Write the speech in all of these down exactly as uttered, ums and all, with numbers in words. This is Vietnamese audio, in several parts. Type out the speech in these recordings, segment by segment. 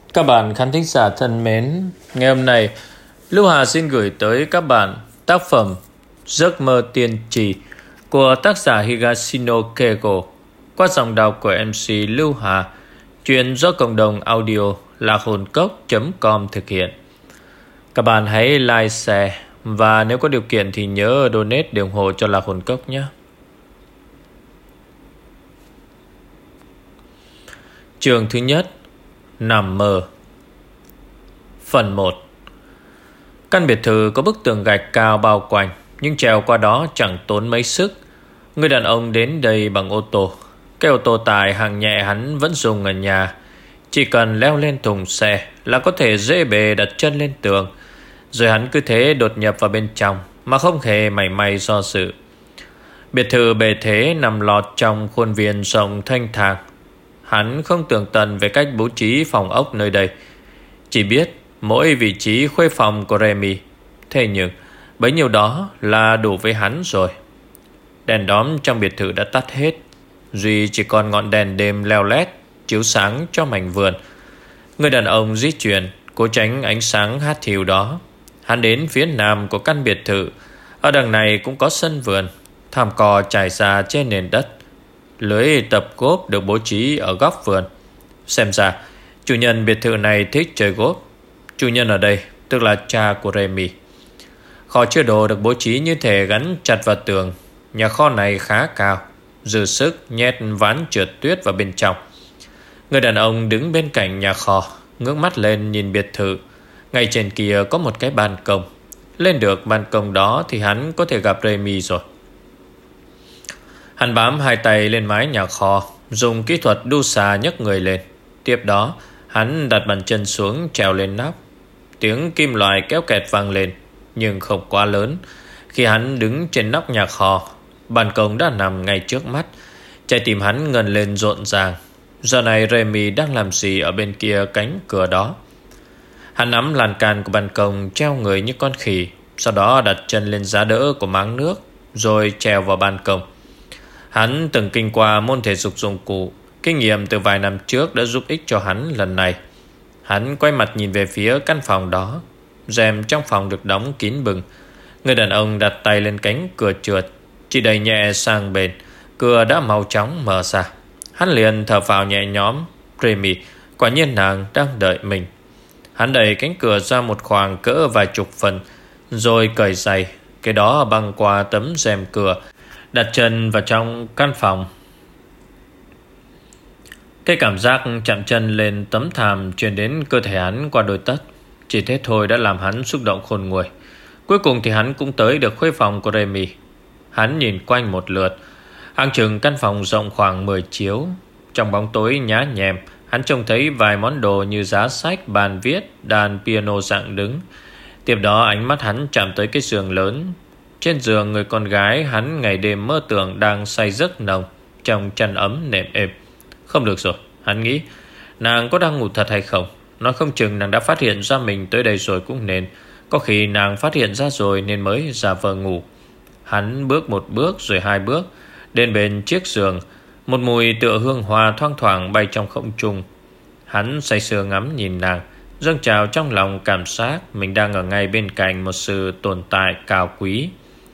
Các bạn khán thính giả thân mến, ngày hôm nay Lưu Hà xin gửi tới các bạn tác phẩm Giấc mơ tiên tri của tác giả Higashino Keigo qua giọng đọc của em xê Lưu Hà, truyện do cộng đồng audio lạc hồn cốc chấm com thực hiện. Các bạn hãy like, share và nếu có điều kiện thì nhớ donate để ủng hộ cho lạc hồn cốc nhé. Chương thứ nhất, nằm mơ. Phần một. Căn biệt thự có bức tường gạch cao bao quanh, nhưng trèo qua đó chẳng tốn mấy sức. Người đàn ông đến đây bằng ô tô. Cái ô tô tải hạng nhẹ hắn vẫn dùng ở nhà. Chỉ cần leo lên thùng xe là có thể dễ bề đặt chân lên tường. Rồi hắn cứ thế đột nhập vào bên trong mà không hề mảy may do dự. Biệt thự bề thế nằm lọt trong khuôn viên rộng thanh thang. Hắn không tường tận về cách bố trí phòng ốc nơi đây, chỉ biết mỗi vị trí khuê phòng của Remy. Thế nhưng bấy nhiêu đó là đủ với hắn rồi. Đèn đóm trong biệt thự đã tắt hết, duy chỉ còn ngọn đèn đêm leo lét chiếu sáng cho mảnh vườn. Người đàn ông di chuyển cố tránh ánh sáng hát thiểu đó. Hắn đến phía nam của căn biệt thự. Ở đằng này cũng có sân vườn, thảm cỏ trải ra trên nền đất. Lưới tập golf được bố trí ở góc vườn. Xem ra chủ nhân biệt thự này thích chơi golf. Chủ nhân ở đây tức là cha của Remy. Kho chứa đồ được bố trí như thể gắn chặt vào tường. Nhà kho này khá cao, dư sức nhét ván trượt tuyết vào bên trong. Người đàn ông đứng bên cạnh nhà kho, ngước mắt lên nhìn biệt thự. Ngay trên kia có một cái ban công. Lên được ban công đó thì hắn có thể gặp Remy rồi. Hắn bám hai tay lên mái nhà kho, dùng kỹ thuật đu xà nhấc người lên. Tiếp đó hắn đặt bàn chân xuống trèo lên nóc. Tiếng kim loại kéo kẹt vang lên, nhưng không quá lớn. Khi hắn đứng trên nóc nhà kho, ban công đã nằm ngay trước mắt. Trái tim hắn ngân lên rộn ràng. Giờ này Remy đang làm gì ở bên kia cánh cửa đó? Hắn nắm lan can của ban công, treo người như con khỉ. Sau đó đặt chân lên giá đỡ của máng nước, rồi trèo vào ban công. Hắn từng kinh qua môn thể dục dụng cụ. Kinh nghiệm từ vài năm trước đã giúp ích cho hắn lần này. Hắn quay mặt nhìn về phía căn phòng đó. Rèm trong phòng được đóng kín bừng. Người đàn ông đặt tay lên cánh cửa trượt, chỉ đẩy nhẹ sang bên. Cửa đã mau chóng mở ra. Hắn liền thở phào nhẹ nhõm. Remy, quả nhiên nàng đang đợi mình. Hắn đẩy cánh cửa ra một khoảng cỡ vài chục phần, rồi cởi giày, cái đó băng qua tấm rèm cửa, đặt chân vào trong căn phòng. Cái cảm giác chạm chân lên tấm thảm truyền đến cơ thể hắn qua đôi tất. Chỉ thế thôi đã làm hắn xúc động khôn nguôi. Cuối cùng thì hắn cũng tới được khuê phòng của Remy. Hắn nhìn quanh một lượt. Hàng chừng căn phòng rộng khoảng mười chiếu. Trong bóng tối nhá nhèm, hắn trông thấy vài món đồ như giá sách, bàn viết, đàn piano dạng đứng. Tiếp đó ánh mắt hắn chạm tới cái giường lớn. Trên giường người con gái hắn ngày đêm mơ tưởng đang say giấc nồng trong chăn ấm nệm êm. Không được rồi, hắn nghĩ, nàng có đang ngủ thật hay không? Nói không chừng nàng đã phát hiện ra mình tới đây rồi cũng nên. Có khi nàng phát hiện ra rồi nên mới giả vờ ngủ. Hắn bước một bước rồi hai bước, đến bên chiếc giường. Một mùi tựa hương hoa thoang thoảng bay trong không trung. Hắn say sưa ngắm nhìn nàng, dâng trào trong lòng cảm giác mình đang ở ngay bên cạnh một sự tồn tại cao quý.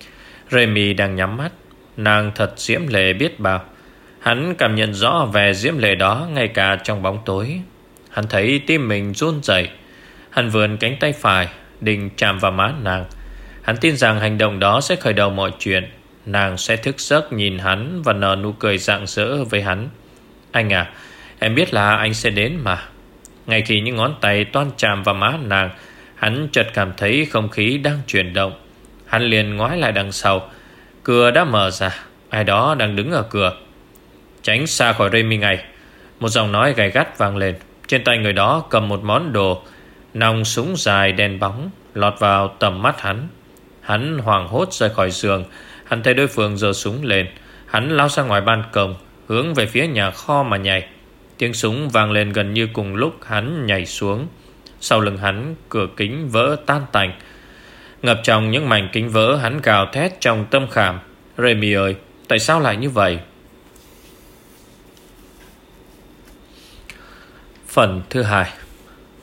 Remy đang nhắm mắt. Nàng thật diễm lệ biết bao. Hắn cảm nhận rõ vẻ diễm lệ đó ngay cả trong bóng tối. Hắn thấy tim mình run rẩy. Hắn vươn cánh tay phải định chạm vào má nàng. Hắn tin rằng hành động đó sẽ khởi đầu mọi chuyện. Nàng sẽ thức giấc nhìn hắn và nở nụ cười rạng rỡ với hắn. Anh à, em biết là anh sẽ đến mà. Ngay khi những ngón tay toan chạm vào má nàng, hắn chợt cảm thấy không khí đang chuyển động. Hắn liền ngoái lại đằng sau. Cửa đã mở ra. Ai đó đang đứng ở cửa. Tránh xa khỏi Remy ngay. Một giọng nói gay gắt vang lên. Trên tay người đó cầm một món đồ. Nòng súng dài đen bóng lọt vào tầm mắt hắn. Hắn hoảng hốt rời khỏi giường. Hắn thấy đối phương giơ súng lên. Hắn lao ra ngoài ban công, hướng về phía nhà kho mà nhảy. Tiếng súng vang lên gần như cùng lúc hắn nhảy xuống. Sau lưng hắn, cửa kính vỡ tan tành. Ngập trong những mảnh kính vỡ, hắn gào thét trong tâm khảm. Remy ơi, tại sao lại như vậy? Phần thứ hai.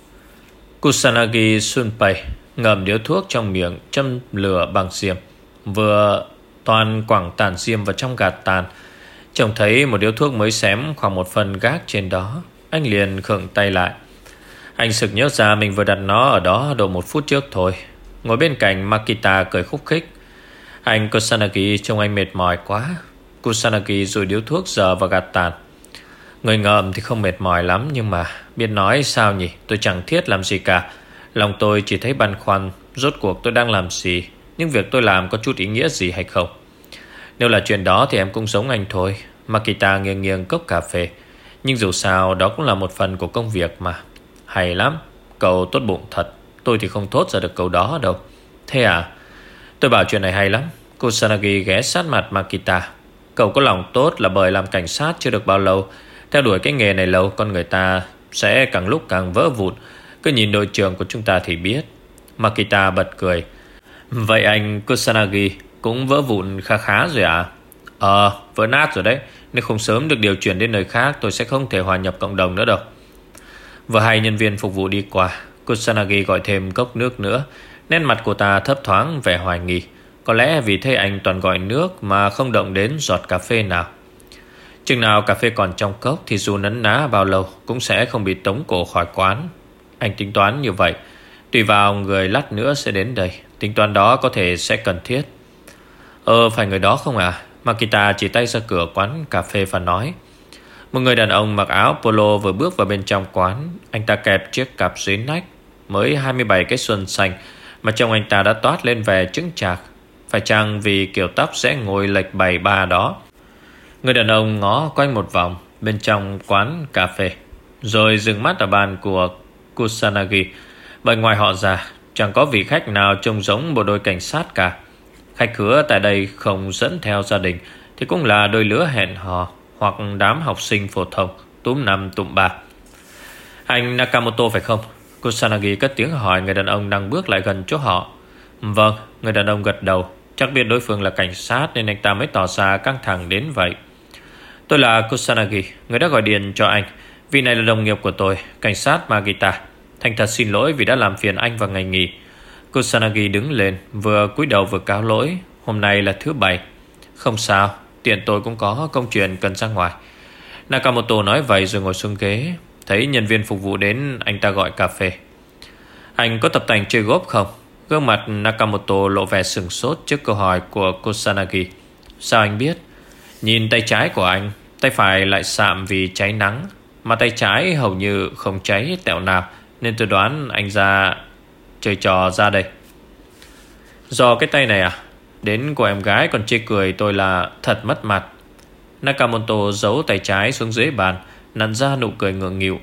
Kusanagi Shunpei ngậm điếu thuốc trong miệng, châm lửa bằng diêm, vừa toàn quẳng tàn diêm vào trong gạt tàn. Trông thấy một điếu thuốc mới xém khoảng một phần gác trên đó, anh liền khựng tay lại. Anh sực nhớ ra mình vừa đặt nó ở đó độ một phút trước thôi. Ngồi bên cạnh, Makita cười khúc khích. Anh Kusanagi, trông anh mệt mỏi quá. Kusanagi rồi điếu thuốc giờ vào gạt tàn. Người ngợm thì không mệt mỏi lắm, nhưng mà biết nói sao nhỉ, tôi chẳng thiết làm gì cả. Lòng tôi chỉ thấy băn khoăn, rốt cuộc tôi đang làm gì, những việc tôi làm có chút ý nghĩa gì hay không. Nếu là chuyện đó thì em cũng giống anh thôi. Makita nghiêng nghiêng cốc cà phê. Nhưng dù sao đó cũng là một phần của công việc mà. Hay lắm, cậu tốt bụng thật. Tôi thì không thốt ra được câu đó đâu. Thế à? Tôi bảo chuyện này hay lắm. Kusanagi ghé sát mặt Makita. Cậu có lòng tốt là bởi làm cảnh sát chưa được bao lâu. Theo đuổi cái nghề này lâu, con người ta sẽ càng lúc càng vỡ vụn. Cứ nhìn đội trưởng của chúng ta thì biết. Makita bật cười. Vậy anh Kusanagi cũng vỡ vụn khá khá rồi à? Ờ, vỡ nát rồi đấy. Nếu không sớm được điều chuyển đến nơi khác, tôi sẽ không thể hòa nhập cộng đồng nữa đâu. Vừa hay nhân viên phục vụ đi qua, Kusanagi gọi thêm cốc nước nữa. Nét mặt cô ta thấp thoáng vẻ hoài nghi. Có lẽ vì thấy anh toàn gọi nước mà không động đến giọt cà phê nào. Chừng nào cà phê còn trong cốc thì dù nấn ná bao lâu cũng sẽ không bị tống cổ khỏi quán. Anh tính toán như vậy. Tùy vào người lát nữa sẽ đến đây, tính toán đó có thể sẽ cần thiết. Ờ, phải người đó không à? Makita chỉ tay ra cửa quán cà phê và nói. Một người đàn ông mặc áo polo vừa bước vào bên trong quán. Anh ta kẹp chiếc cặp dưới nách, mới hai mươi bảy cái xuân xanh, mà trông anh ta đã toát lên vẻ chững chạc. Phải chăng vì kiểu tóc sẽ ngồi lệch bảy ba đó? Người đàn ông ngó quanh một vòng bên trong quán cà phê, rồi dừng mắt ở bàn của Kusanagi. Bởi ngoài họ ra, chẳng có vị khách nào trông giống bộ đôi cảnh sát cả. Khách khứa tại đây không dẫn theo gia đình thì cũng là đôi lứa hẹn hò hoặc đám học sinh phổ thông túm năm tụm ba. Anh Nakamoto phải không? Kusanagi cất tiếng hỏi người đàn ông đang bước lại gần chỗ họ. Vâng, người đàn ông gật đầu. Chắc biết đối phương là cảnh sát nên anh ta mới tỏ ra căng thẳng đến vậy. Tôi là Kusanagi, người đã gọi điện cho anh. Vì này là đồng nghiệp của tôi, cảnh sát Magita. Thành thật xin lỗi vì đã làm phiền anh vào ngày nghỉ. Kusanagi đứng lên, vừa cúi đầu vừa cáo lỗi. Hôm nay là thứ bảy. Không sao, tiện tôi cũng có công chuyện cần ra ngoài. Nakamoto nói vậy rồi ngồi xuống ghế. Thấy nhân viên phục vụ đến, anh ta gọi cà phê. Anh có tập tành chơi golf không? Gương mặt Nakamoto lộ vẻ sửng sốt trước câu hỏi của Kusanagi. Sao anh biết? Nhìn tay trái của anh, tay phải lại sạm vì cháy nắng, mà tay trái hầu như không cháy tẹo nào, nên tôi đoán anh ra chơi trò ra đây. Do cái tay này à? Đến cô em gái còn chê cười tôi là thật mất mặt. Nakamoto giấu tay trái xuống dưới bàn, nặn ra nụ cười ngượng nghịu.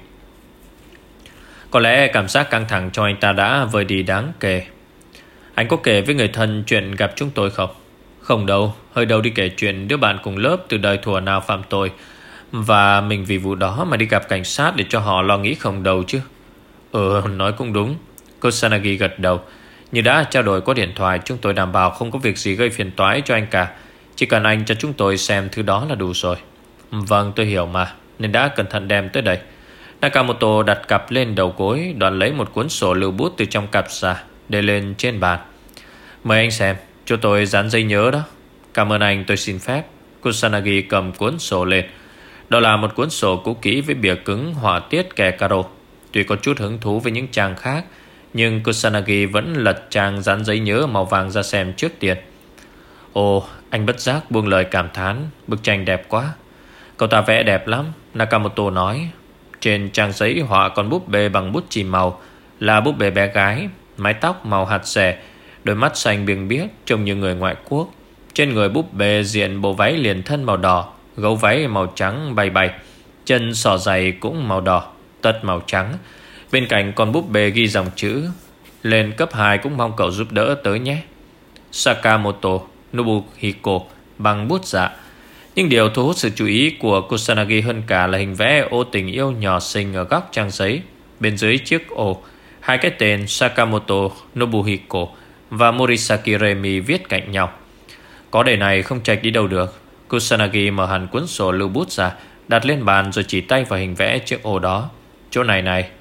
Có lẽ cảm giác căng thẳng cho anh ta đã vơi đi đáng kể. Anh có kể với người thân chuyện gặp chúng tôi không? Không đâu, hơi đâu đi kể chuyện đứa bạn cùng lớp từ đời thuở nào phạm tội, và mình vì vụ đó mà đi gặp cảnh sát để cho họ lo nghĩ không đâu chứ. Ừ, nói cũng đúng. Kusanagi gật đầu. Như đã trao đổi qua điện thoại, chúng tôi đảm bảo không có việc gì gây phiền toái cho anh cả. Chỉ cần anh cho chúng tôi xem thứ đó là đủ rồi. Vâng, tôi hiểu mà, nên đã cẩn thận đem tới đây. Nakamoto đặt cặp lên đầu gối, đoạn lấy một cuốn sổ lưu bút từ trong cặp ra, để lên trên bàn. Mời anh xem, cho tôi dán giấy nhớ đó. Cảm ơn anh, tôi xin phép. Kusanagi cầm cuốn sổ lên. Đó là một cuốn sổ cũ kỹ với bìa cứng họa tiết kẻ caro. Tuy có chút hứng thú với những trang khác, nhưng Kusanagi vẫn lật trang dán giấy nhớ màu vàng ra xem trước tiên. Ồ, anh bất giác buông lời cảm thán. Bức tranh đẹp quá. Cậu ta vẽ đẹp lắm, Nakamoto nói. Trên trang giấy họa con búp bê bằng bút chì màu. Là búp bê bé gái, mái tóc màu hạt rẻ, đôi mắt xanh biêng biếc trông như người ngoại quốc. Trên người búp bê diện bộ váy liền thân màu đỏ, gấu váy màu trắng bay bay, chân sỏ giày cũng màu đỏ, tất màu trắng. Bên cạnh con búp bê ghi dòng chữ: lên cấp hai cũng mong cậu giúp đỡ tới nhé. Sakamoto Nobuhiko bằng bút dạ. Nhưng điều thu hút sự chú ý của Kusanagi hơn cả là hình vẽ ô tình yêu nhỏ xinh ở góc trang giấy. Bên dưới chiếc ô, hai cái tên Sakamoto Nobuhiko và Morisaki Remi viết cạnh nhau. Có đề này không chạch đi đâu được. Kusanagi mở hẳn cuốn sổ lưu bút ra, đặt lên bàn rồi chỉ tay vào hình vẽ chiếc ô đó. Chỗ này này,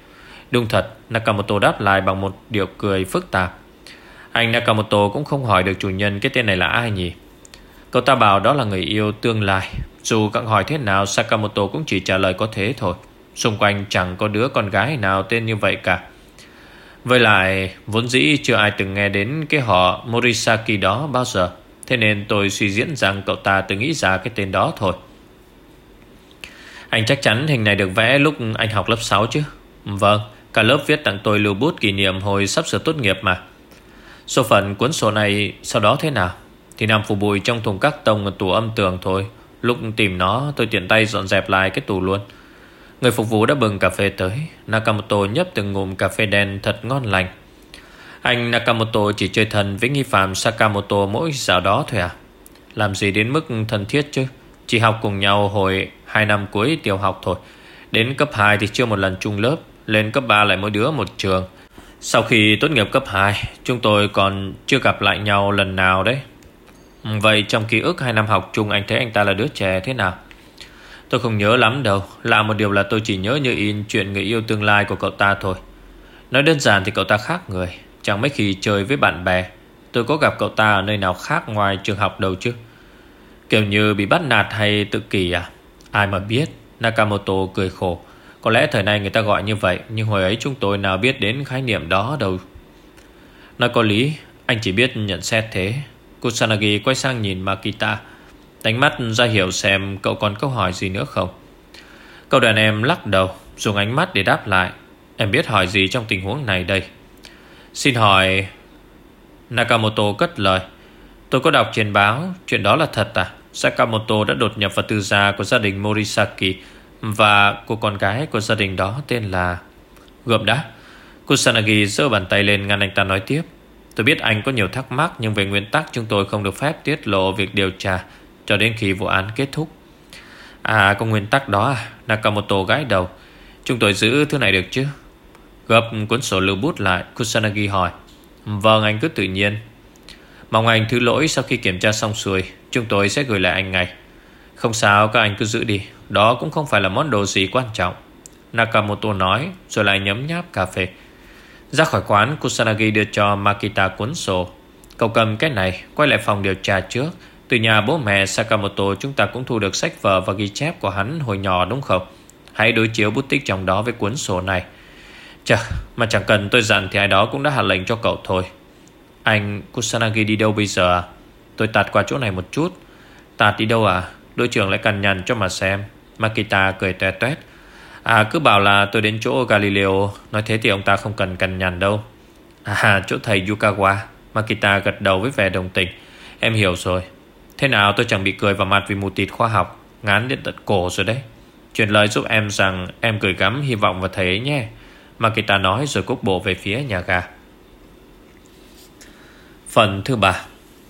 Đúng thật, Nakamoto đáp lại bằng một điệu cười phức tạp. Anh Nakamoto cũng không hỏi được chủ nhân cái tên này là ai nhỉ. Cậu ta bảo đó là người yêu tương lai. Dù cậu hỏi thế nào, Sakamoto cũng chỉ trả lời có thế thôi. Xung quanh chẳng có đứa con gái nào tên như vậy cả. Với lại vốn dĩ chưa ai từng nghe đến cái họ Morisaki đó bao giờ. Thế nên tôi suy diễn rằng cậu ta tự nghĩ ra cái tên đó thôi. Anh chắc chắn hình này được vẽ lúc anh học lớp sáu chứ? Vâng, cả lớp viết tặng tôi lưu bút kỷ niệm hồi sắp sửa tốt nghiệp mà. Số phận cuốn sổ này sau đó thế nào? Thì nằm phủ bụi trong thùng các tông ở tủ âm tường thôi. Lúc tìm nó tôi tiện tay dọn dẹp lại cái tủ luôn. Người phục vụ đã bưng cà phê tới. Nakamoto nhấp từng ngụm cà phê đen thật ngon lành. Anh Nakamoto chỉ chơi thân với nghi phạm Sakamoto mỗi dạo đó thôi à? Làm gì đến mức thân thiết chứ? Chỉ học cùng nhau hồi hai năm cuối tiểu học thôi. Đến cấp hai thì chưa một lần chung lớp. Lên cấp ba lại mỗi đứa một trường. Sau khi tốt nghiệp cấp hai, chúng tôi còn chưa gặp lại nhau lần nào đấy. Vậy trong ký ức hai năm học chung, anh thấy anh ta là đứa trẻ thế nào? Tôi không nhớ lắm đâu. Lạ một điều là tôi chỉ nhớ như in chuyện người yêu tương lai của cậu ta thôi. Nói đơn giản thì cậu ta khác người. Chẳng mấy khi chơi với bạn bè. Tôi có gặp cậu ta ở nơi nào khác ngoài trường học đâu chứ. Kiểu như bị bắt nạt hay tự kỷ à? Ai mà biết. Nakamoto cười khổ. Có lẽ thời nay người ta gọi như vậy, nhưng hồi ấy chúng tôi nào biết đến khái niệm đó đâu. Nói có lý, anh chỉ biết nhận xét thế. Kusanagi quay sang nhìn Makita, đánh mắt ra hiểu xem cậu còn câu hỏi gì nữa không. Cậu đàn em lắc đầu, dùng ánh mắt để đáp lại. Em biết hỏi gì trong tình huống này đây? Xin hỏi. Nakamoto cất lời. Tôi có đọc trên báo, chuyện đó là thật à? Sakamoto đã đột nhập vào tư gia của gia đình Morisaki, và cô con gái của gia đình đó tên là... Gượm đã. Kusanagi giơ bàn tay lên ngăn anh ta nói tiếp. Tôi biết anh có nhiều thắc mắc, nhưng về nguyên tắc chúng tôi không được phép tiết lộ việc điều tra cho đến khi vụ án kết thúc. À, có nguyên tắc đó à? Nakamoto gãi đầu. Chúng tôi giữ thứ này được chứ? Gấp cuốn sổ lưu bút lại, Kusanagi hỏi. Vâng, anh cứ tự nhiên. Mong anh thứ lỗi, sau khi kiểm tra xong xuôi chúng tôi sẽ gửi lại anh ngay. Không sao, các anh cứ giữ đi. Đó cũng không phải là món đồ gì quan trọng, Nakamoto nói, rồi lại nhấm nháp cà phê. Ra khỏi quán, Kusanagi đưa cho Makita cuốn sổ. Cậu cầm cái này, quay lại phòng điều tra trước. Từ nhà bố mẹ Sakamoto chúng ta cũng thu được sách vở và ghi chép của hắn hồi nhỏ đúng không? Hãy đối chiếu bút tích trong đó với cuốn sổ này. Chà, mà chẳng cần tôi dặn thì ai đó cũng đã hạ lệnh cho cậu thôi. Anh Kusanagi đi đâu bây giờ à? Tôi tạt qua chỗ này một chút. Tạt đi đâu à? Đội trưởng lại cằn nhằn cho mà xem. Makita cười toe toét. À, cứ bảo là tôi đến chỗ Galileo. Nói thế thì ông ta không cần cằn nhằn đâu. À, chỗ thầy Yukawa. Makita gật đầu với vẻ đồng tình. Em hiểu rồi. Thế nào, tôi chẳng bị cười vào mặt vì mù tịt khoa học. Ngán đến tận cổ rồi đấy. Truyền lời giúp em rằng em gửi gắm hy vọng vào thầy ấy nhé, Makita nói rồi cúc bộ về phía nhà ga. Phần thứ ba.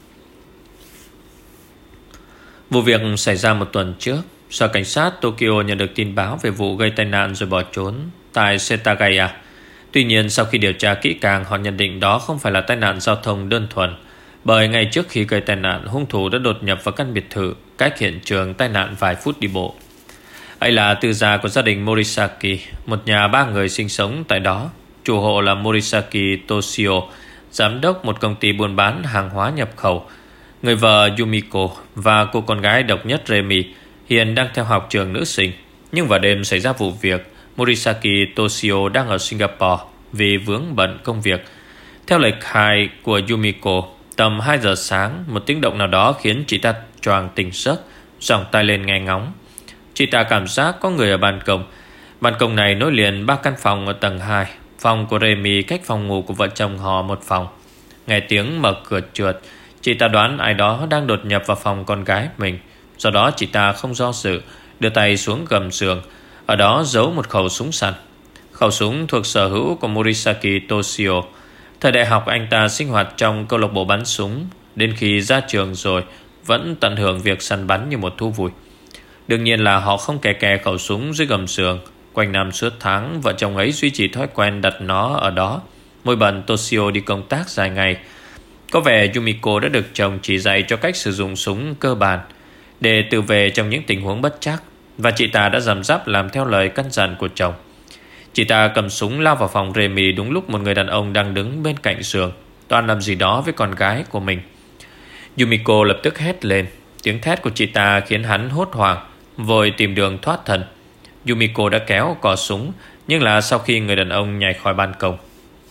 Vụ việc xảy ra một tuần trước. Sở cảnh sát Tokyo nhận được tin báo về vụ gây tai nạn rồi bỏ trốn tại Setagaya. Tuy nhiên sau khi điều tra kỹ càng, họ nhận định đó không phải là tai nạn giao thông đơn thuần, bởi ngay trước khi gây tai nạn, hung thủ đã đột nhập vào căn biệt thự cách hiện trường tai nạn vài phút đi bộ. Ấy là tư gia của gia đình Morisaki, một nhà ba người sinh sống tại đó. Chủ hộ là Morisaki Toshio, giám đốc một công ty buôn bán hàng hóa nhập khẩu. Người vợ Yumiko và cô con gái độc nhất Remi hiện đang theo học trường nữ sinh. Nhưng vào đêm xảy ra vụ việc, Morisaki Toshio đang ở Singapore vì vướng bận công việc. Theo lời khai của Yumiko, tầm hai giờ sáng, một tiếng động nào đó khiến chị ta choàng tỉnh giấc, giọng tai lên nghe ngóng. Chị ta cảm giác có người ở ban công. Ban công này nối liền ba căn phòng ở tầng hai. Phòng của Remi cách phòng ngủ của vợ chồng họ một phòng. Nghe tiếng mở cửa trượt, chị ta đoán ai đó đang đột nhập vào phòng con gái mình. Do đó chị ta không do dự, đưa tay xuống gầm giường. Ở đó giấu một khẩu súng săn. Khẩu súng thuộc sở hữu của Morisaki Toshio. Thời đại học anh ta sinh hoạt trong câu lạc bộ bắn súng. Đến khi ra trường rồi vẫn tận hưởng việc săn bắn như một thú vui. Đương nhiên là họ không kè kè khẩu súng dưới gầm giường. Quanh năm suốt tháng, vợ chồng ấy duy trì thói quen đặt nó ở đó. Mỗi bận Toshio đi công tác dài ngày. Có vẻ Yumiko đã được chồng chỉ dạy cho cách sử dụng súng cơ bản để tự vệ trong những tình huống bất trắc, và chị ta đã răm rắp làm theo lời căn dặn của chồng. Chị ta cầm súng lao vào phòng Remy đúng lúc một người đàn ông đang đứng bên cạnh giường, toan làm gì đó với con gái của mình. Yumiko lập tức hét lên. Tiếng thét của chị ta khiến hắn hốt hoảng, vội tìm đường thoát thân. Yumiko đã kéo cò súng, nhưng là sau khi người đàn ông nhảy khỏi ban công.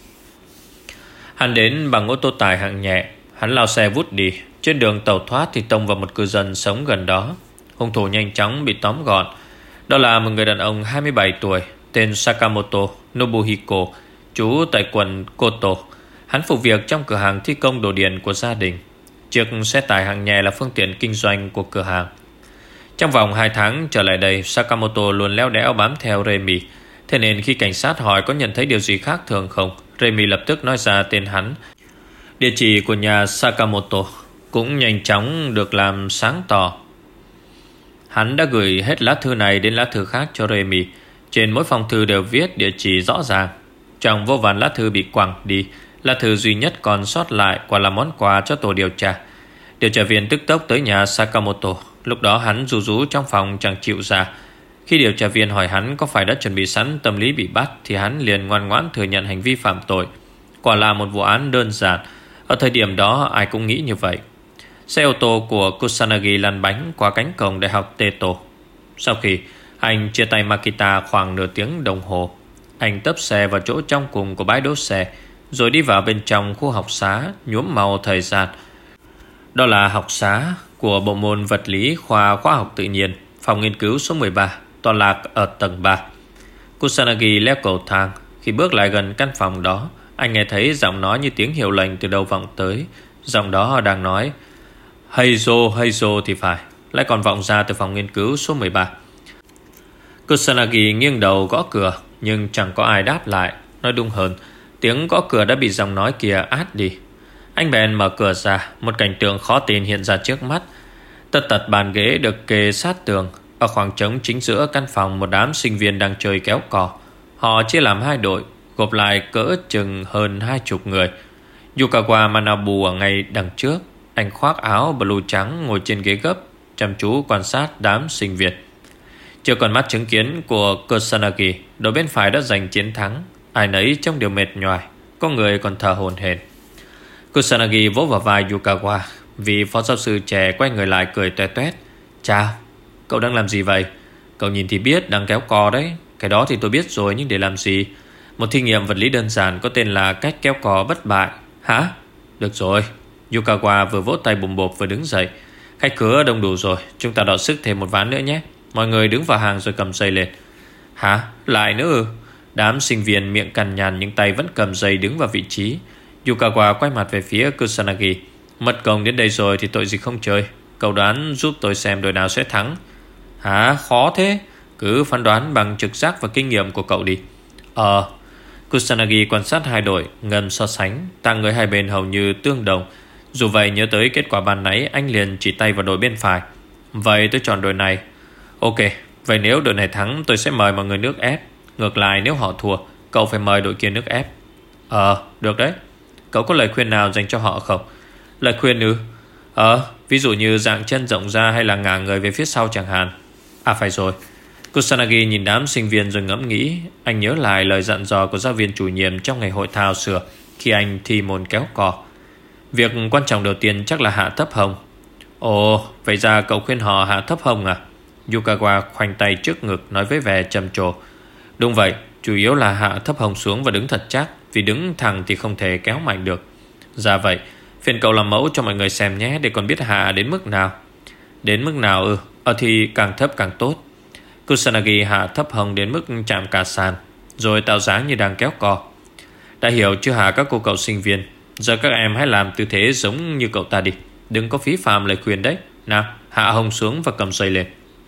Hắn đến bằng ô tô tải hạng nhẹ. Hắn lao xe vút đi. Trên đường tàu thoát thì tông vào một cư dân sống gần đó. Hung thủ nhanh chóng bị tóm gọn. Đó là một người đàn ông hai mươi bảy tuổi, tên Sakamoto Nobuhiko, trú tại quận Koto. Hắn phụ việc trong cửa hàng thi công đồ điện của gia đình. Chiếc xe tải hạng nhẹ là phương tiện kinh doanh của cửa hàng. Trong vòng hai tháng trở lại đây, Sakamoto luôn léo đẽo bám theo Remy. Thế nên khi cảnh sát hỏi có nhận thấy điều gì khác thường không, Remy lập tức nói ra tên hắn. Địa chỉ của nhà Sakamoto cũng nhanh chóng được làm sáng tỏ. Hắn đã gửi hết lá thư này đến lá thư khác cho Remy. Trên mỗi phong thư đều viết địa chỉ rõ ràng. Trong vô vàn lá thư bị quẳng đi, lá thư duy nhất còn sót lại quả là món quà cho tổ điều tra. Điều tra viên tức tốc tới nhà Sakamoto. Lúc đó hắn rú rú trong phòng chẳng chịu ra. Khi điều tra viên hỏi hắn có phải đã chuẩn bị sẵn tâm lý bị bắt, thì hắn liền ngoan ngoãn thừa nhận hành vi phạm tội. Quả là một vụ án đơn giản. Ở thời điểm đó ai cũng nghĩ như vậy. Xe ô tô của Kusanagi lăn bánh qua cánh cổng đại học Teto. Sau khi anh chia tay Makita khoảng nửa tiếng đồng hồ, anh tấp xe vào chỗ trong cùng của bãi đỗ xe, rồi đi vào bên trong khu học xá nhuốm màu thời gian. Đó là học xá của bộ môn vật lý khoa khoa học tự nhiên, phòng nghiên cứu số mười ba, tọa lạc ở tầng ba. Kusanagi leo cầu thang. Khi bước lại gần căn phòng đó, anh nghe thấy giọng nói như tiếng hiệu lệnh từ đâu vọng tới. Giọng đó đang nói Heizo, Heizo thì phải, lại còn vọng ra từ phòng nghiên cứu số mười ba. Kusanagi nghiêng đầu gõ cửa, nhưng chẳng có ai đáp lại. Nói đúng hơn, tiếng gõ cửa đã bị giọng nói kia át đi. Anh bèn mở cửa ra. Một cảnh tượng khó tin hiện ra trước mắt. Tất tật bàn ghế được kê sát tường. Ở khoảng trống chính giữa căn phòng, một đám sinh viên đang chơi kéo cò. Họ chia làm hai đội, gộp lại cỡ chừng hơn hai chục người. Yukawa Manabu ở ngay đằng trước. Anh khoác áo blue trắng ngồi trên ghế gấp, chăm chú quan sát đám sinh viên. Chưa còn mắt chứng kiến của Kusanagi, đội bên phải đã giành chiến thắng. Ai nấy trông đều mệt nhoài, có người còn thở hổn hển. Kusanagi vỗ vào vai Yukawa. Vì phó giáo sư trẻ quay người lại cười toe toét. Chào, cậu đang làm gì vậy? Cậu nhìn thì biết đang kéo cò đấy. Cái đó thì tôi biết rồi, nhưng để làm gì? Một thí nghiệm vật lý đơn giản có tên là cách kéo cò bất bại. Hả? Được rồi. Yukawa vừa vỗ tay bùm bộp vừa đứng dậy. Khách khứa đông đủ rồi, chúng ta đọ sức thêm một ván nữa nhé. Mọi người đứng vào hàng rồi cầm dây lên. Hả? Lại nữa ư? Đám sinh viên miệng cằn nhằn nhưng tay vẫn cầm dây đứng vào vị trí. Yukawa quay mặt về phía Kusanagi. Mất công đến đây rồi thì tội gì không chơi. Cậu đoán giúp tôi xem đội nào sẽ thắng. Hả? Khó thế. Cứ phán đoán bằng trực giác và kinh nghiệm của cậu đi. Ờ Kusanagi quan sát hai đội, ngầm so sánh. Tạng người hai bên hầu như tương đồng. Dù vậy nhớ tới kết quả ban nãy, anh liền chỉ tay vào đội bên phải. Vậy tôi chọn đội này. Ok, vậy nếu đội này thắng, tôi sẽ mời mọi người nước ép. Ngược lại nếu họ thua, cậu phải mời đội kia nước ép. Ờ, được đấy. Cậu có lời khuyên nào dành cho họ không? Lời khuyên ư? Ờ, ví dụ như dạng chân rộng ra hay là ngả người về phía sau chẳng hạn. À phải rồi. Kusanagi nhìn đám sinh viên rồi ngẫm nghĩ. Anh nhớ lại lời dặn dò của giáo viên chủ nhiệm trong ngày hội thao xưa, khi anh thi môn kéo cò. Việc quan trọng đầu tiên chắc là hạ thấp hông. Ồ, vậy ra cậu khuyên họ hạ thấp hông à? Yukawa khoanh tay trước ngực nói với vẻ trầm trồ. Đúng vậy, chủ yếu là hạ thấp hông xuống và đứng thật chắc. Vì đứng thẳng thì không thể kéo mạnh được. Dạ vậy, phiền cậu làm mẫu cho mọi người xem nhé, để còn biết hạ đến mức nào. Đến mức nào ư? Ờ thì càng thấp càng tốt. Kusanagi hạ thấp hông đến mức chạm cả sàn, rồi tạo dáng như đang kéo cò. Đã hiểu chưa hả các cô cậu sinh viên? Giờ các em hãy làm tư thế giống như cậu ta đi. Đừng có phí phạm lời khuyên đấy. Nào, hạ hông xuống và cầm dây lên.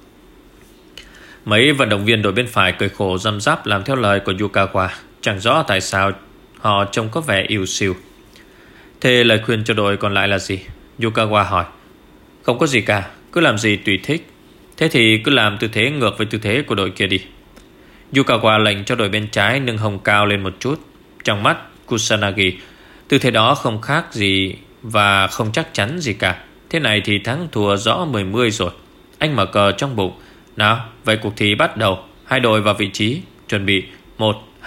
Mấy vận động viên đội bên phải cười khổ răm rắp làm theo lời của Yukawa. Chẳng rõ tại sao họ trông có vẻ yếu xìu. Thế lời khuyên cho đội còn lại là gì? Yukawa hỏi. Không có gì cả, cứ làm gì tùy thích. Thế thì cứ làm tư thế ngược với tư thế của đội kia đi. Yukawa lệnh cho đội bên trái nâng hông cao lên một chút. Trong mắt Kusanagi, tư thế đó không khác gì và không chắc chắn gì cả. Thế này thì thắng thua rõ mười mươi rồi. Anh mở cờ trong bụng. Nào, vậy cuộc thi bắt đầu. Hai đội vào vị trí. Chuẩn bị. Một,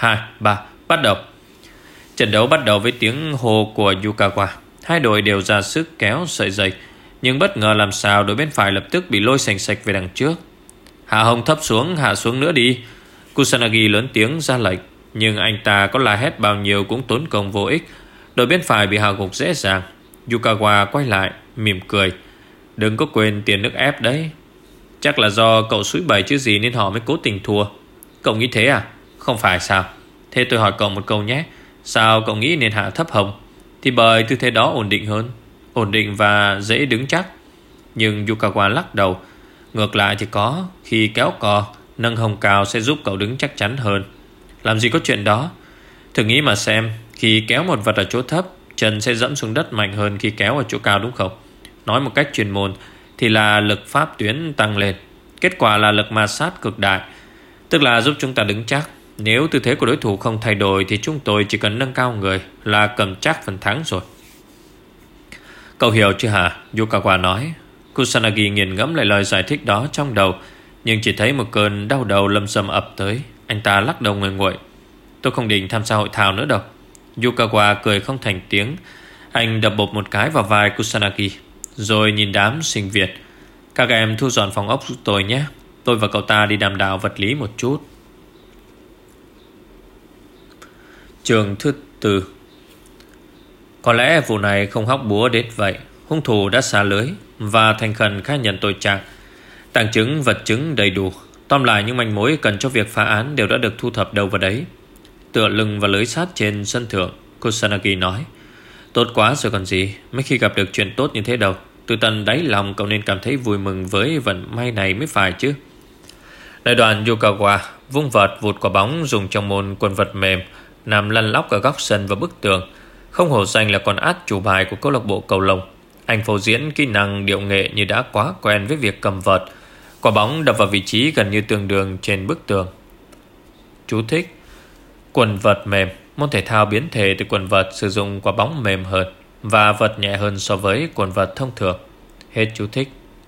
hai, ba, bắt đầu. Trận đấu bắt đầu với tiếng hô của Yukawa. Hai đội đều ra sức kéo sợi dây, nhưng bất ngờ làm sao đội bên phải lập tức bị lôi sành sạch về đằng trước. Hạ hông thấp xuống, hạ xuống nữa đi. Kusanagi lớn tiếng ra lệnh, nhưng anh ta có la hét bao nhiêu cũng tốn công vô ích. Đội bên phải bị hạ gục dễ dàng. Yukawa quay lại mỉm cười. Đừng có quên tiền nước ép đấy. Chắc là do cậu xúi bày chứ gì nên họ mới cố tình thua. Cậu nghĩ thế à? Không phải sao? Thế tôi hỏi cậu một câu nhé. Sao cậu nghĩ nên hạ thấp hông? Thì bởi tư thế đó ổn định hơn, ổn định và dễ đứng chắc. Nhưng Yukawa lắc đầu. Ngược lại thì có. Khi kéo cò, nâng hông cao sẽ giúp cậu đứng chắc chắn hơn. Làm gì có chuyện đó. Thử nghĩ mà xem, khi kéo một vật ở chỗ thấp, chân sẽ dẫm xuống đất mạnh hơn khi kéo ở chỗ cao, đúng không? Nói một cách chuyên môn thì là lực pháp tuyến tăng lên. Kết quả là lực ma sát cực đại, tức là giúp chúng ta đứng chắc. Nếu tư thế của đối thủ không thay đổi thì chúng tôi chỉ cần nâng cao người là cầm chắc phần thắng rồi. Cậu hiểu chưa hả? Yukawa nói. Kusanagi nghiền ngẫm lại lời giải thích đó trong đầu, nhưng chỉ thấy một cơn đau đầu lâm xâm ập tới. Anh ta lắc đầu nguội nguội. Tôi không định tham gia hội thao nữa đâu. Yukawa cười không thành tiếng. Anh đập bộp một cái vào vai Kusanagi, rồi nhìn đám sinh viên. Các em thu dọn phòng ốc giúp tôi nhé. Tôi và cậu ta đi đàm đạo vật lý một chút. Chương thứ tư. Có lẽ vụ này không hóc búa đến vậy. Hung thủ đã xả lưới và thành khẩn khai nhận tội trạng. Tàng chứng vật chứng đầy đủ. Tóm lại những manh mối cần cho việc phá án đều đã được thu thập đâu vào đấy. Tựa lưng và lưới sát trên sân thượng, Kusanagi nói. Tốt quá rồi còn gì. Mấy khi gặp được chuyện tốt như thế đâu. Từ tận đáy lòng cậu nên cảm thấy vui mừng với vận may này mới phải chứ. Đại đoàn Yukawa vung vợt vụt quả bóng dùng trong môn quần vật mềm, nằm lăn lóc ở góc sân và bức tường. Không hổ danh là con át chủ bài của câu lạc bộ cầu lông. Anh phô diễn kỹ năng điệu nghệ như đã quá quen với việc cầm vợt. Quả bóng đập vào vị trí gần như tương đương trên bức tường. Chú thích: quần vợt mềm, môn thể thao biến thể từ quần vợt sử dụng quả bóng mềm hơn và vợt nhẹ hơn so với quần vợt thông thường. Hết chú thích.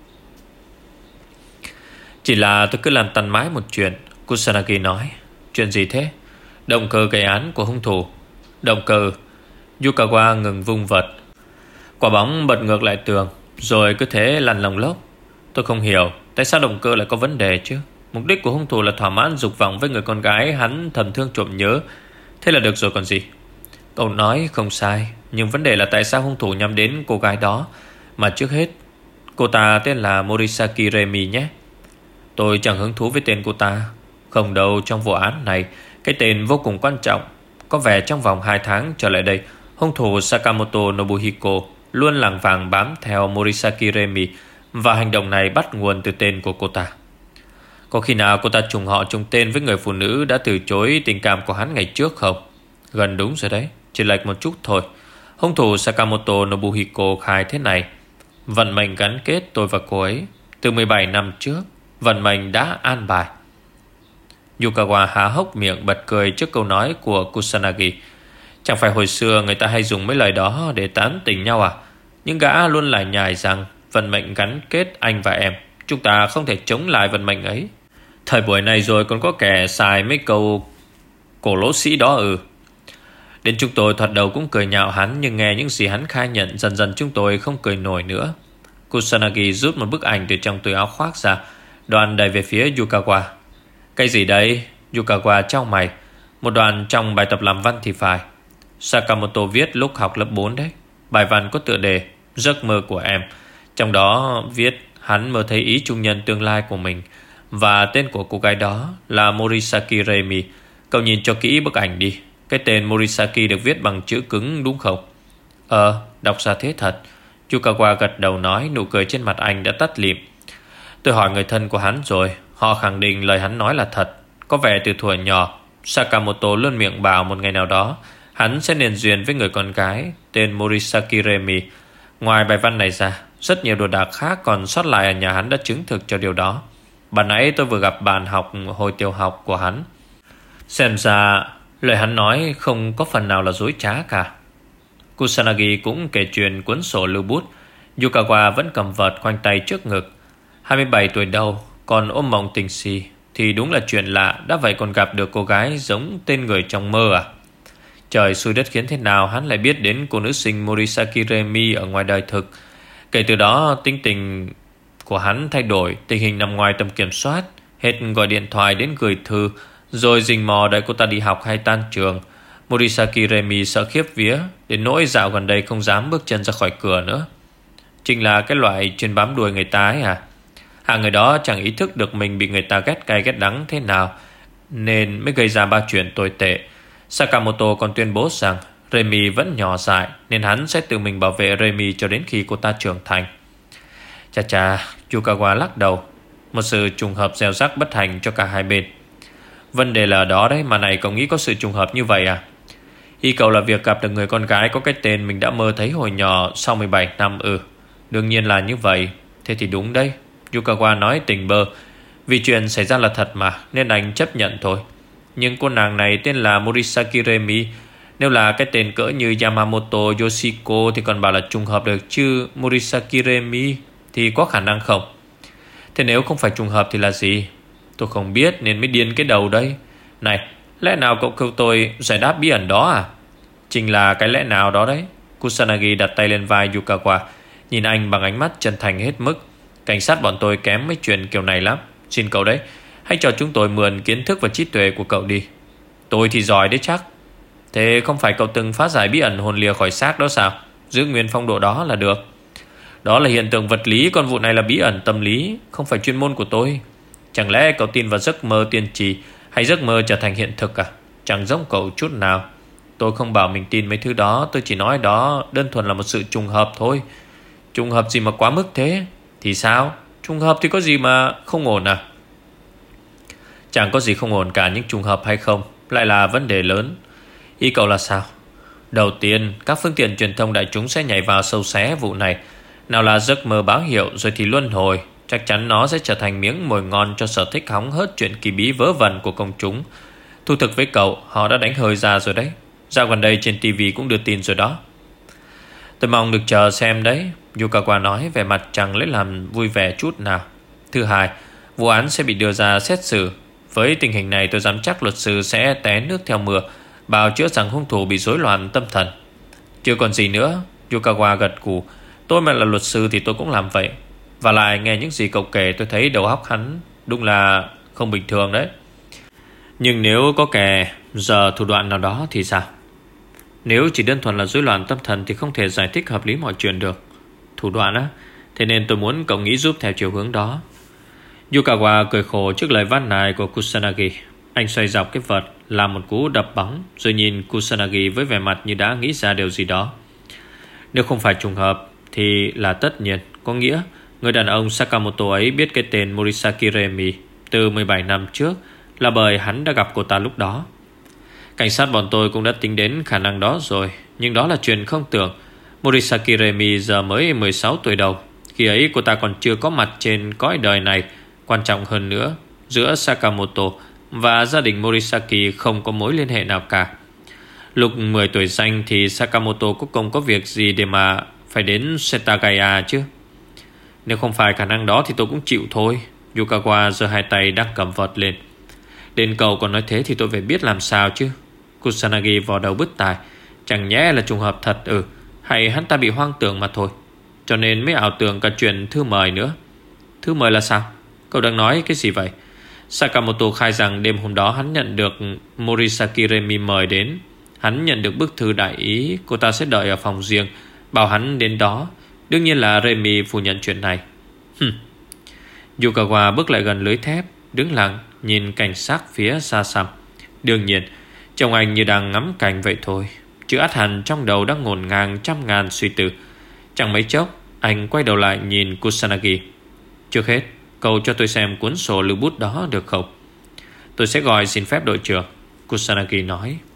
Chỉ là tôi cứ làm tăn mãi một chuyện, Kusanagi nói. Chuyện gì thế? Động cơ gây án của hung thủ. Động cơ. Yukawa ngừng vung vật. Quả bóng bật ngược lại tường, rồi cứ thế lăn lồng lốc. Tôi không hiểu tại sao động cơ lại có vấn đề chứ. Mục đích của hung thủ là thỏa mãn dục vọng với người con gái hắn thầm thương trộm nhớ. Thế là được rồi còn gì. Cậu nói không sai, nhưng vấn đề là tại sao hung thủ nhắm đến cô gái đó. Mà trước hết, cô ta tên là Morisaki Remi nhé. Tôi chẳng hứng thú với tên cô ta. Không đâu, trong vụ án này cái tên vô cùng quan trọng. Có vẻ trong vòng hai tháng trở lại đây, hung thủ Sakamoto Nobuhiko luôn lảng vàng bám theo Morisaki Remi, và hành động này bắt nguồn từ tên của cô ta. Có khi nào cô ta trùng họ trùng tên với người phụ nữ đã từ chối tình cảm của hắn ngày trước không? Gần đúng rồi đấy, chỉ lệch một chút thôi. Hung thủ Sakamoto Nobuhiko khai thế này: vận mệnh gắn kết tôi và cô ấy. Từ mười bảy năm trước, vận mệnh đã an bài. Yukawa há hốc miệng bật cười trước câu nói của Kusanagi. Chẳng phải hồi xưa người ta hay dùng mấy lời đó để tán tỉnh nhau à? Nhưng gã luôn lại nhài rằng vận mệnh gắn kết anh và em, chúng ta không thể chống lại vận mệnh ấy. Thời buổi này rồi còn có kẻ xài mấy câu cổ lỗ sĩ đó ừ. Đến chúng tôi thoạt đầu cũng cười nhạo hắn, nhưng nghe những gì hắn khai nhận, dần dần chúng tôi không cười nổi nữa. Kusanagi rút một bức ảnh từ trong túi áo khoác ra, đoàn đẩy về phía Yukawa. Cái gì đây? Yukawa chau mày. Một đoạn trong bài tập làm văn thì phải. Sakamoto viết lúc học lớp bốn đấy. Bài văn có tựa đề Giấc mơ của em. Trong đó viết hắn mơ thấy ý trung nhân tương lai của mình, và tên của cô gái đó là Morisaki Remi. Cậu nhìn cho kỹ bức ảnh đi. Cái tên Morisaki được viết bằng chữ cứng đúng không? Ờ, đọc ra thế thật. Yukawa gật đầu nói, nụ cười trên mặt anh đã tắt lịm. Tôi hỏi người thân của hắn rồi, họ khẳng định lời hắn nói là thật. Có vẻ từ thuở nhỏ Sakamoto luôn miệng bảo một ngày nào đó hắn sẽ nên duyên với người con gái tên Morisaki Remi. Ngoài bài văn này ra, rất nhiều đồ đạc khác còn sót lại ở nhà hắn đã chứng thực cho điều đó. Bạn nãy tôi vừa gặp bạn học hồi tiểu học của hắn. Xem ra lời hắn nói không có phần nào là dối trá cả. Kusanagi cũng kể chuyện cuốn sổ lưu bút. Yukawa vẫn cầm vợt khoanh tay trước ngực. Hai mươi bảy tuổi đầu, còn ôm mộng tình si. thì đúng là chuyện lạ. Đã vậy còn gặp được cô gái giống tên người trong mơ à? Trời xui đất khiến thế nào hắn lại biết đến cô nữ sinh Morisaki Remi ở ngoài đời thực. Kể từ đó tính tình của hắn thay đổi, tình hình nằm ngoài tầm kiểm soát. Hết gọi điện thoại đến gửi thư, rồi rình mò đợi cô ta đi học hay tan trường. Morisaki Remi sợ khiếp vía, đến nỗi dạo gần đây không dám bước chân ra khỏi cửa nữa. Chính là cái loại chuyên bám đuôi người ta ấy à? Hạng người đó chẳng ý thức được mình bị người ta ghét cay ghét đắng thế nào, nên mới gây ra ba chuyện tồi tệ. Sakamoto còn tuyên bố rằng Remi vẫn nhỏ dại, nên hắn sẽ tự mình bảo vệ Remi cho đến khi cô ta trưởng thành. Chà chà, Yukawa lắc đầu. Một sự trùng hợp gieo rắc bất hạnh cho cả hai bên. Vấn đề là ở đó đấy, mà này cậu nghĩ có sự trùng hợp như vậy à? Ý cậu là việc gặp được người con gái có cái tên mình đã mơ thấy hồi nhỏ sau mười bảy năm. Ừ, đương nhiên là như vậy. Thế thì đúng đấy, Yukawa nói tình bơ. Vì chuyện xảy ra là thật mà, nên anh chấp nhận thôi. Nhưng cô nàng này tên là Morisaki Remi. Nếu là cái tên cỡ như Yamamoto Yoshiko thì còn bảo là trùng hợp được, chứ Morisaki Remi thì có khả năng không? Thế nếu không phải trùng hợp thì là gì? Tôi không biết nên mới điên cái đầu đây. Này, lẽ nào cậu kêu tôi giải đáp bí ẩn đó à? Chính là cái lẽ nào đó đấy. Kusanagi đặt tay lên vai Yukawa, nhìn anh bằng ánh mắt chân thành hết mức. Cảnh sát bọn tôi kém mấy chuyện kiểu này lắm. Xin cậu đấy, hãy cho chúng tôi mượn kiến thức và trí tuệ của cậu đi. Tôi thì giỏi đấy chắc. Thế không phải cậu từng phá giải bí ẩn hồn lìa khỏi xác đó sao? Giữ nguyên phong độ đó là được. Đó là hiện tượng vật lý, còn vụ này là bí ẩn tâm lý, không phải chuyên môn của tôi. Chẳng lẽ cậu tin vào giấc mơ tiên tri, hay giấc mơ trở thành hiện thực à? Chẳng giống cậu chút nào. Tôi không bảo mình tin mấy thứ đó, tôi chỉ nói đó đơn thuần là một sự trùng hợp thôi. Trùng hợp gì mà quá mức thế? Thì sao? Trùng hợp thì có gì mà không ổn à? Chẳng có gì không ổn cả, nhưng trùng hợp hay không lại là vấn đề lớn. Ý cậu là sao? Đầu tiên, các phương tiện truyền thông đại chúng sẽ nhảy vào sâu xé vụ này. Nào là giấc mơ báo hiệu, rồi thì luân hồi. Chắc chắn nó sẽ trở thành miếng mồi ngon cho sở thích hóng hớt chuyện kỳ bí vớ vẩn của công chúng. Thu thực với cậu, họ đã đánh hơi ra rồi đấy. Dạo gần đây trên tivi cũng đưa tin rồi đó. Tôi mong được chờ xem đấy, Yukawa nói, vẻ mặt chẳng lấy làm vui vẻ chút nào. Thứ hai, vụ án sẽ bị đưa ra xét xử. Với tình hình này tôi dám chắc luật sư sẽ té nước theo mưa, bào chữa rằng hung thủ bị rối loạn tâm thần. Chưa còn gì nữa, Yukawa gật gù. Tôi mà là luật sư thì tôi cũng làm vậy. Và lại nghe những gì cậu kể, tôi thấy đầu óc hắn đúng là không bình thường đấy. Nhưng nếu có kẻ giờ thủ đoạn nào đó thì sao? Nếu chỉ đơn thuần là rối loạn tâm thần thì không thể giải thích hợp lý mọi chuyện được. Thủ đoạn á? Thế nên tôi muốn cậu nghĩ giúp theo chiều hướng đó. Yukawa cười khổ trước lời van nài của Kusanagi. Anh xoay dọc cái vật, làm một cú đập bóng, rồi nhìn Kusanagi với vẻ mặt như đã nghĩ ra điều gì đó. Nếu không phải trùng hợp thì là tất nhiên. Có nghĩa người đàn ông Sakamoto ấy biết cái tên Morisaki Remi từ mười bảy năm trước là bởi hắn đã gặp cô ta lúc đó. Cảnh sát bọn tôi cũng đã tính đến khả năng đó rồi, nhưng đó là chuyện không tưởng. Morisaki Remi giờ mới mười sáu tuổi đầu. Khi ấy cô ta còn chưa có mặt trên cõi đời này. Quan trọng hơn nữa, giữa Sakamoto và gia đình Morisaki không có mối liên hệ nào cả. Lúc mười tuổi xanh thì Sakamoto có công có việc gì để mà phải đến Setagaya chứ? Nếu không phải khả năng đó thì tôi cũng chịu thôi. Yukawa giơ hai tay đang cầm vật lên. Đến cậu còn nói thế thì tôi phải biết làm sao chứ. Kusanagi vò đầu bứt tai. Chẳng nhẽ là trùng hợp thật ừ, hay hắn ta bị hoang tưởng mà thôi, cho nên mới ảo tưởng cả chuyện thư mời nữa. Thư mời là sao? Cậu đang nói cái gì vậy? Sakamoto khai rằng đêm hôm đó hắn nhận được Morisaki Remi mời đến. Hắn nhận được bức thư đại ý cô ta sẽ đợi ở phòng riêng, bảo hắn đến đó. Đương nhiên là Remi phủ nhận chuyện này. Hừm. Yukawa bước lại gần lưới thép, đứng lặng nhìn cảnh sát phía xa xăm. Đương nhiên trông anh như đang ngắm cảnh vậy thôi, chứ ắt hẳn trong đầu đang ngổn ngang trăm ngàn suy tư. Chẳng mấy chốc anh quay đầu lại nhìn Kusanagi. Trước hết cậu cho tôi xem cuốn sổ lưu bút đó được không? Tôi sẽ gọi xin phép đội trưởng, Kusanagi nói.